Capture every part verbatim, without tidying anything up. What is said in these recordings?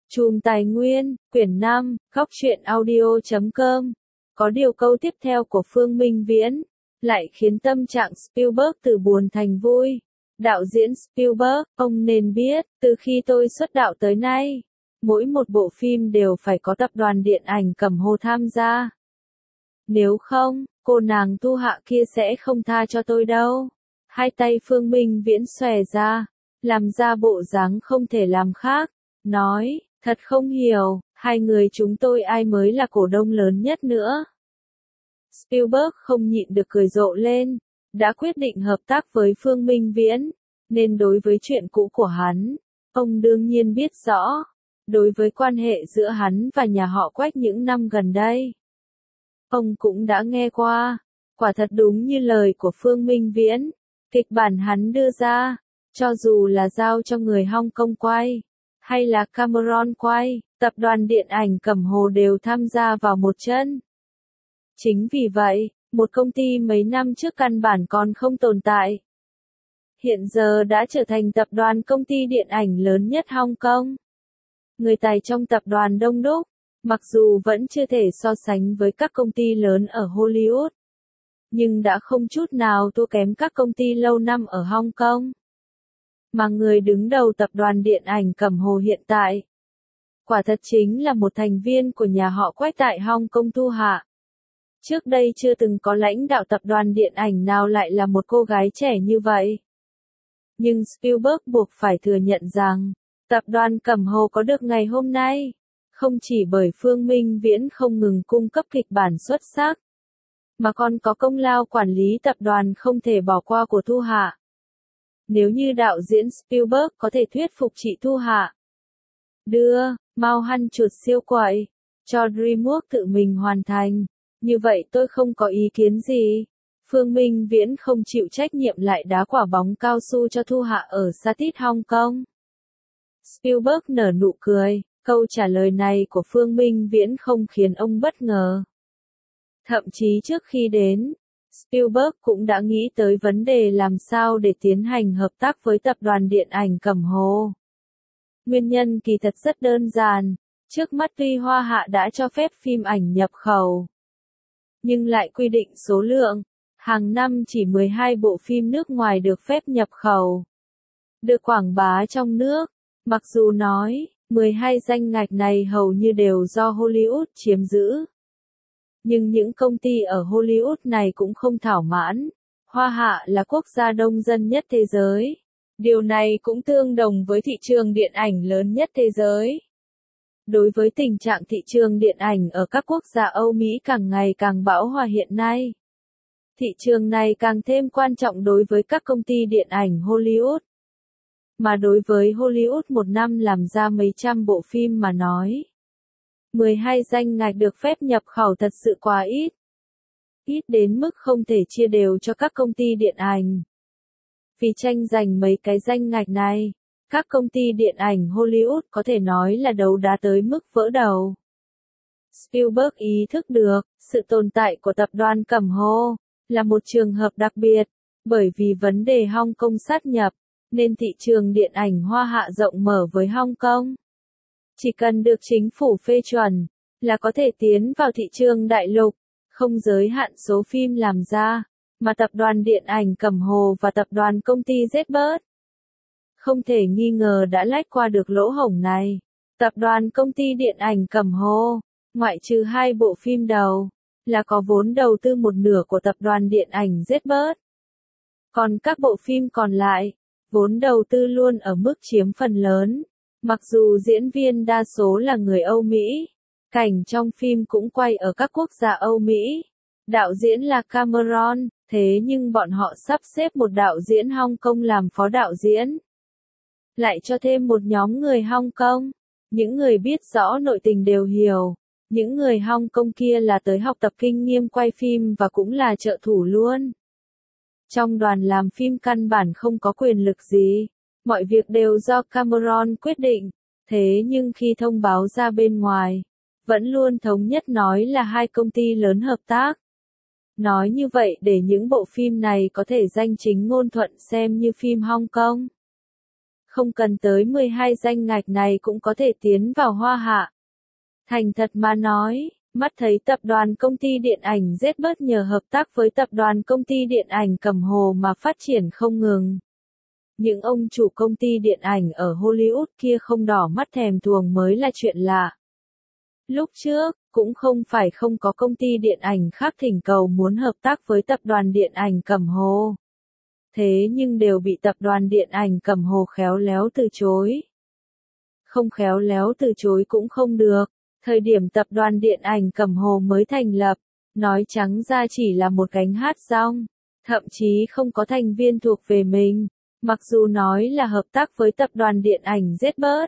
Chùm Tài nguyên, quyển năm, góc truyện audio chấm com. Có điều câu tiếp theo của Phương Minh Viễn lại khiến tâm trạng Spielberg từ buồn thành vui. Đạo diễn Spielberg, ông nên biết, từ khi tôi xuất đạo tới nay, mỗi một bộ phim đều phải có tập đoàn điện ảnh Cẩm Hồ tham gia. Nếu không, cô nàng Thu Hạ kia sẽ không tha cho tôi đâu. Hai tay Phương Minh Viễn xòe ra, làm ra bộ dáng không thể làm khác, nói, thật không hiểu, hai người chúng tôi ai mới là cổ đông lớn nhất nữa. Spielberg không nhịn được cười rộ lên, đã quyết định hợp tác với Phương Minh Viễn, nên đối với chuyện cũ của hắn, ông đương nhiên biết rõ, đối với quan hệ giữa hắn và nhà họ Quách những năm gần đây. Ông cũng đã nghe qua, quả thật đúng như lời của Phương Minh Viễn, kịch bản hắn đưa ra, cho dù là giao cho người Hong Kong quay, hay là Cameron quay, tập đoàn điện ảnh Cẩm Hồ đều tham gia vào một chân. Chính vì vậy, một công ty mấy năm trước căn bản còn không tồn tại, hiện giờ đã trở thành tập đoàn công ty điện ảnh lớn nhất Hong Kong. Người tài trong tập đoàn đông đúc, mặc dù vẫn chưa thể so sánh với các công ty lớn ở Hollywood, nhưng đã không chút nào thua kém các công ty lâu năm ở Hong Kong. Mà người đứng đầu tập đoàn điện ảnh Cẩm Hồ hiện tại, quả thật chính là một thành viên của nhà họ Quách tại Hong Kong Thu Hạ. Trước đây chưa từng có lãnh đạo tập đoàn điện ảnh nào lại là một cô gái trẻ như vậy. Nhưng Spielberg buộc phải thừa nhận rằng, tập đoàn Cẩm Hồ có được ngày hôm nay, không chỉ bởi Phương Minh Viễn không ngừng cung cấp kịch bản xuất sắc, mà còn có công lao quản lý tập đoàn không thể bỏ qua của Thu Hạ. Nếu như đạo diễn Spielberg có thể thuyết phục chị Thu Hạ đưa Mao Hăn chuột siêu quậy cho DreamWorks tự mình hoàn thành, như vậy tôi không có ý kiến gì. Phương Minh Viễn không chịu trách nhiệm lại đá quả bóng cao su cho Thu Hạ ở Satit Hong Kong. Spielberg nở nụ cười, câu trả lời này của Phương Minh Viễn không khiến ông bất ngờ. Thậm chí trước khi đến, Spielberg cũng đã nghĩ tới vấn đề làm sao để tiến hành hợp tác với tập đoàn điện ảnh Cẩm Hồ. Nguyên nhân kỳ thật rất đơn giản, trước mắt tuy Hoa Hạ đã cho phép phim ảnh nhập khẩu, nhưng lại quy định số lượng, hàng năm chỉ mười hai bộ phim nước ngoài được phép nhập khẩu, được quảng bá trong nước, mặc dù nói, mười hai danh ngạch này hầu như đều do Hollywood chiếm giữ. Nhưng những công ty ở Hollywood này cũng không thỏa mãn. Hoa Hạ là quốc gia đông dân nhất thế giới. Điều này cũng tương đồng với thị trường điện ảnh lớn nhất thế giới. Đối với tình trạng thị trường điện ảnh ở các quốc gia Âu Mỹ càng ngày càng bão hòa hiện nay, thị trường này càng thêm quan trọng đối với các công ty điện ảnh Hollywood. Mà đối với Hollywood một năm làm ra mấy trăm bộ phim mà nói, mười hai danh ngạch được phép nhập khẩu thật sự quá ít. Ít đến mức không thể chia đều cho các công ty điện ảnh. Vì tranh giành mấy cái danh ngạch này, các công ty điện ảnh Hollywood có thể nói là đấu đá tới mức vỡ đầu. Spielberg ý thức được, sự tồn tại của tập đoàn Cẩm Hồ là một trường hợp đặc biệt, bởi vì vấn đề Hong Kong sát nhập, nên thị trường điện ảnh Hoa Hạ rộng mở với Hong Kong. Chỉ cần được chính phủ phê chuẩn, là có thể tiến vào thị trường đại lục, không giới hạn số phim làm ra, mà tập đoàn điện ảnh Cẩm Hồ và tập đoàn công ty Zbird không thể nghi ngờ đã lách qua được lỗ hổng này. Tập đoàn công ty điện ảnh Cẩm Hồ, ngoại trừ hai bộ phim đầu, là có vốn đầu tư một nửa của tập đoàn điện ảnh Zbird. Còn các bộ phim còn lại, vốn đầu tư luôn ở mức chiếm phần lớn. Mặc dù diễn viên đa số là người Âu Mỹ, cảnh trong phim cũng quay ở các quốc gia Âu Mỹ, đạo diễn là Cameron, thế nhưng bọn họ sắp xếp một đạo diễn Hong Kong làm phó đạo diễn. Lại cho thêm một nhóm người Hong Kong, những người biết rõ nội tình đều hiểu, những người Hong Kong kia là tới học tập kinh nghiệm quay phim và cũng là trợ thủ luôn. Trong đoàn làm phim căn bản không có quyền lực gì. Mọi việc đều do Cameron quyết định, thế nhưng khi thông báo ra bên ngoài, vẫn luôn thống nhất nói là hai công ty lớn hợp tác. Nói như vậy để những bộ phim này có thể danh chính ngôn thuận xem như phim Hong Kong. Không cần tới mười hai danh ngạch này cũng có thể tiến vào Hoa Hạ. Thành thật mà nói, mắt thấy tập đoàn công ty điện ảnh Zbird nhờ hợp tác với tập đoàn công ty điện ảnh Cẩm Hồ mà phát triển không ngừng. Những ông chủ công ty điện ảnh ở Hollywood kia không đỏ mắt thèm thuồng mới là chuyện lạ. Lúc trước, cũng không phải không có công ty điện ảnh khác thỉnh cầu muốn hợp tác với tập đoàn điện ảnh Cẩm Hồ. Thế nhưng đều bị tập đoàn điện ảnh Cẩm Hồ khéo léo từ chối. Không khéo léo từ chối cũng không được. Thời điểm tập đoàn điện ảnh Cẩm Hồ mới thành lập, nói trắng ra chỉ là một gánh hát rong, thậm chí không có thành viên thuộc về mình, mặc dù nói là hợp tác với tập đoàn điện ảnh Zbird.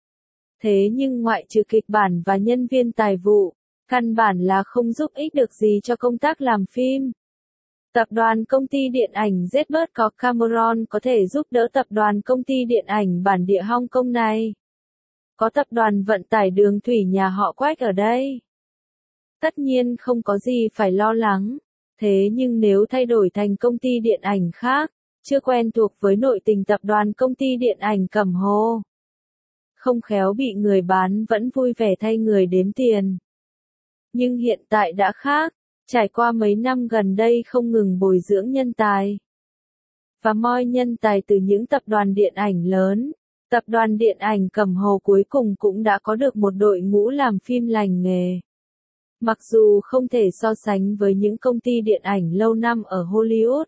Thế nhưng ngoại trừ kịch bản và nhân viên tài vụ, căn bản là không giúp ích được gì cho công tác làm phim. Tập đoàn công ty điện ảnh Zbird có Cameron có thể giúp đỡ tập đoàn công ty điện ảnh bản địa Hong Kong này. Có tập đoàn vận tải đường thủy nhà họ Quách ở đây. Tất nhiên không có gì phải lo lắng. Thế nhưng nếu thay đổi thành công ty điện ảnh khác, chưa quen thuộc với nội tình tập đoàn công ty điện ảnh Cẩm Hồ, không khéo bị người bán vẫn vui vẻ thay người đếm tiền. Nhưng hiện tại đã khác, trải qua mấy năm gần đây không ngừng bồi dưỡng nhân tài. Và moi nhân tài từ những tập đoàn điện ảnh lớn. Tập đoàn điện ảnh Cẩm Hồ cuối cùng cũng đã có được một đội ngũ làm phim lành nghề. Mặc dù không thể so sánh với những công ty điện ảnh lâu năm ở Hollywood.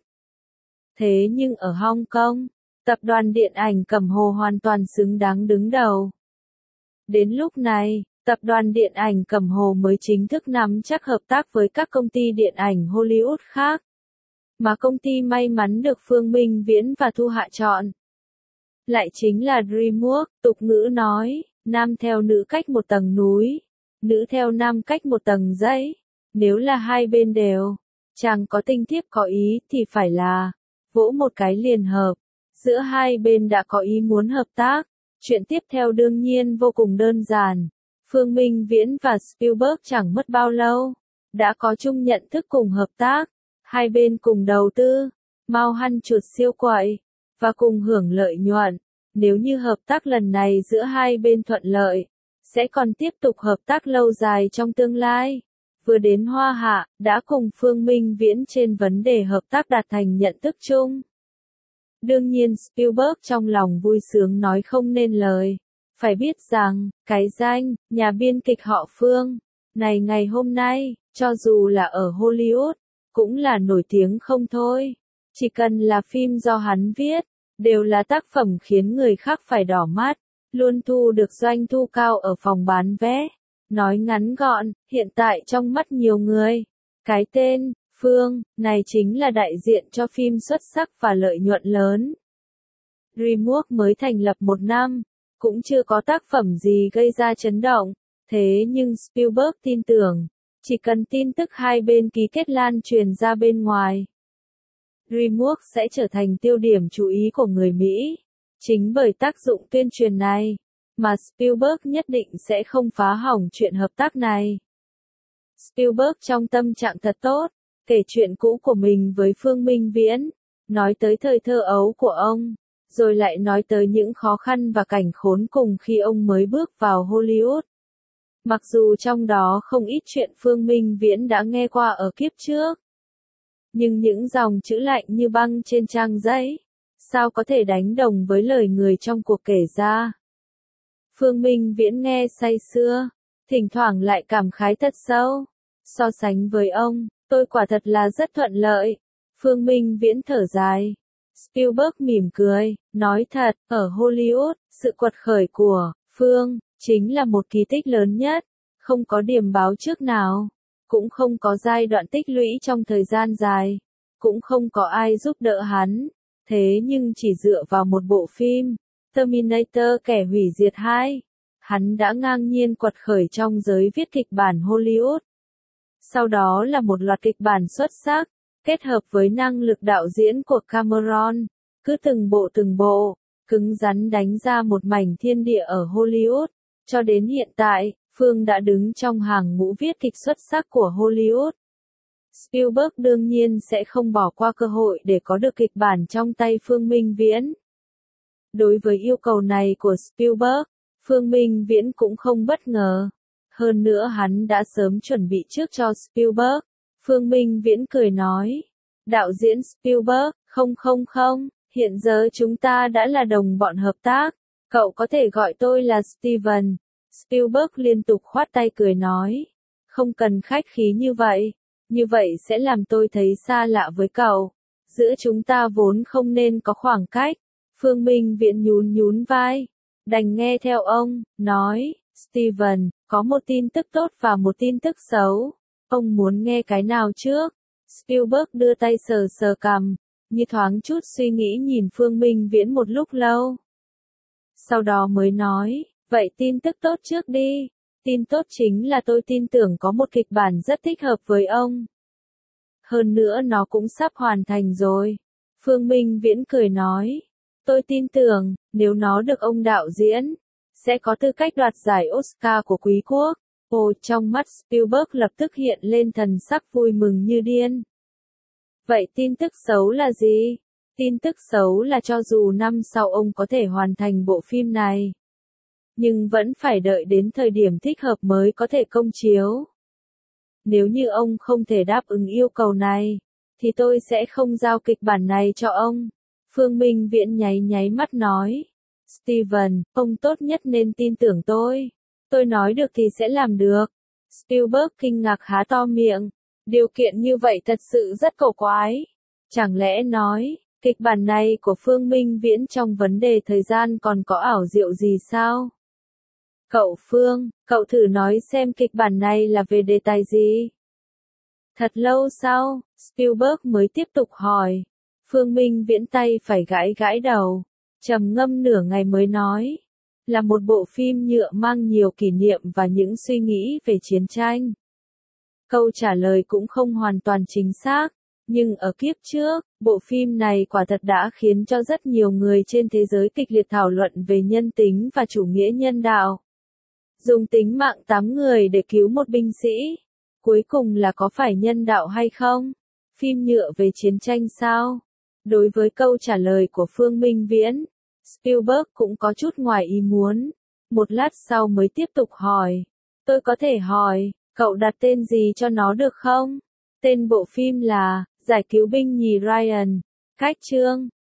Thế nhưng ở Hong Kong, tập đoàn điện ảnh Cẩm Hồ hoàn toàn xứng đáng đứng đầu. Đến lúc này, tập đoàn điện ảnh Cẩm Hồ mới chính thức nắm chắc hợp tác với các công ty điện ảnh Hollywood khác. Mà công ty may mắn được Phương Minh Viễn và Thu Hạ chọn lại chính là DreamWorks. Tục ngữ nói, nam theo nữ cách một tầng núi, nữ theo nam cách một tầng dãy. Nếu là hai bên đều, chẳng có tình thiếp có ý thì phải là vỗ một cái liền hợp. Giữa hai bên đã có ý muốn hợp tác. Chuyện tiếp theo đương nhiên vô cùng đơn giản. Phương Minh Viễn và Spielberg chẳng mất bao lâu, đã có chung nhận thức cùng hợp tác. Hai bên cùng đầu tư, mau hăn chuột siêu quậy, và cùng hưởng lợi nhuận. Nếu như hợp tác lần này giữa hai bên thuận lợi, sẽ còn tiếp tục hợp tác lâu dài trong tương lai. Vừa đến Hoa Hạ, đã cùng Phương Minh Viễn trên vấn đề hợp tác đạt thành nhận thức chung. Đương nhiên Spielberg trong lòng vui sướng nói không nên lời. Phải biết rằng, cái danh, nhà biên kịch họ Phương, này ngày hôm nay, cho dù là ở Hollywood, cũng là nổi tiếng không thôi. Chỉ cần là phim do hắn viết, đều là tác phẩm khiến người khác phải đỏ mắt, luôn thu được doanh thu cao ở phòng bán vé. Nói ngắn gọn, hiện tại trong mắt nhiều người, cái tên Phương này chính là đại diện cho phim xuất sắc và lợi nhuận lớn. DreamWorks mới thành lập một năm, cũng chưa có tác phẩm gì gây ra chấn động, thế nhưng Spielberg tin tưởng, chỉ cần tin tức hai bên ký kết lan truyền ra bên ngoài, DreamWorks sẽ trở thành tiêu điểm chú ý của người Mỹ. Chính bởi tác dụng tuyên truyền này, mà Spielberg nhất định sẽ không phá hỏng chuyện hợp tác này. Spielberg trong tâm trạng thật tốt, kể chuyện cũ của mình với Phương Minh Viễn, nói tới thời thơ ấu của ông, rồi lại nói tới những khó khăn và cảnh khốn cùng khi ông mới bước vào Hollywood. Mặc dù trong đó không ít chuyện Phương Minh Viễn đã nghe qua ở kiếp trước, nhưng những dòng chữ lạnh như băng trên trang giấy, sao có thể đánh đồng với lời người trong cuộc kể ra. Phương Minh Viễn nghe say sưa, thỉnh thoảng lại cảm khái thật sâu. So sánh với ông, tôi quả thật là rất thuận lợi. Phương Minh Viễn thở dài. Spielberg mỉm cười, nói thật, ở Hollywood, sự quật khởi của Phương chính là một kỳ tích lớn nhất, không có điểm báo trước nào, cũng không có giai đoạn tích lũy trong thời gian dài, cũng không có ai giúp đỡ hắn. Thế nhưng chỉ dựa vào một bộ phim, Terminator kẻ hủy diệt hai, hắn đã ngang nhiên quật khởi trong giới viết kịch bản Hollywood. Sau đó là một loạt kịch bản xuất sắc, kết hợp với năng lực đạo diễn của Cameron, cứ từng bộ từng bộ, cứng rắn đánh ra một mảnh thiên địa ở Hollywood. Cho đến hiện tại, Phương đã đứng trong hàng ngũ viết kịch xuất sắc của Hollywood. Spielberg đương nhiên sẽ không bỏ qua cơ hội để có được kịch bản trong tay Phương Minh Viễn. Đối với yêu cầu này của Spielberg, Phương Minh Viễn cũng không bất ngờ. Hơn nữa hắn đã sớm chuẩn bị trước cho Spielberg. Phương Minh Viễn cười nói. Đạo diễn Spielberg, không không không, hiện giờ chúng ta đã là đồng bọn hợp tác. Cậu có thể gọi tôi là Steven. Spielberg liên tục khoát tay cười nói. Không cần khách khí như vậy. Như vậy sẽ làm tôi thấy xa lạ với cậu. Giữa chúng ta vốn không nên có khoảng cách. Phương Minh Viễn nhún nhún vai. Đành nghe theo ông, nói. Steven, có một tin tức tốt và một tin tức xấu. Ông muốn nghe cái nào trước? Spielberg đưa tay sờ sờ cằm, như thoáng chút suy nghĩ nhìn Phương Minh Viễn một lúc lâu. Sau đó mới nói, vậy tin tức tốt trước đi. Tin tốt chính là tôi tin tưởng có một kịch bản rất thích hợp với ông. Hơn nữa nó cũng sắp hoàn thành rồi. Phương Minh Viễn cười nói, tôi tin tưởng, nếu nó được ông đạo diễn, sẽ có tư cách đoạt giải Oscar của quý quốc. Ồ, trong mắt Spielberg lập tức hiện lên thần sắc vui mừng như điên. Vậy tin tức xấu là gì? Tin tức xấu là cho dù năm sau ông có thể hoàn thành bộ phim này, nhưng vẫn phải đợi đến thời điểm thích hợp mới có thể công chiếu. Nếu như ông không thể đáp ứng yêu cầu này, thì tôi sẽ không giao kịch bản này cho ông. Phương Minh Viễn nháy nháy mắt nói. Steven, ông tốt nhất nên tin tưởng tôi. Tôi nói được thì sẽ làm được. Spielberg kinh ngạc há to miệng. Điều kiện như vậy thật sự rất cổ quái. Chẳng lẽ nói, kịch bản này của Phương Minh Viễn trong vấn đề thời gian còn có ảo diệu gì sao? Cậu Phương, cậu thử nói xem kịch bản này là về đề tài gì? Thật lâu sau, Spielberg mới tiếp tục hỏi. Phương Minh Viễn tay phải gãi gãi đầu. Trầm ngâm nửa ngày mới nói. Là một bộ phim nhựa mang nhiều kỷ niệm và những suy nghĩ về chiến tranh. Câu trả lời cũng không hoàn toàn chính xác, nhưng ở kiếp trước, bộ phim này quả thật đã khiến cho rất nhiều người trên thế giới kịch liệt thảo luận về nhân tính và chủ nghĩa nhân đạo. Dùng tính mạng tám người để cứu một binh sĩ. Cuối cùng là có phải nhân đạo hay không? Phim nhựa về chiến tranh sao? Đối với câu trả lời của Phương Minh Viễn, Spielberg cũng có chút ngoài ý muốn. Một lát sau mới tiếp tục hỏi. Tôi có thể hỏi, cậu đặt tên gì cho nó được không? Tên bộ phim là Giải cứu binh nhì Ryan. Cách chương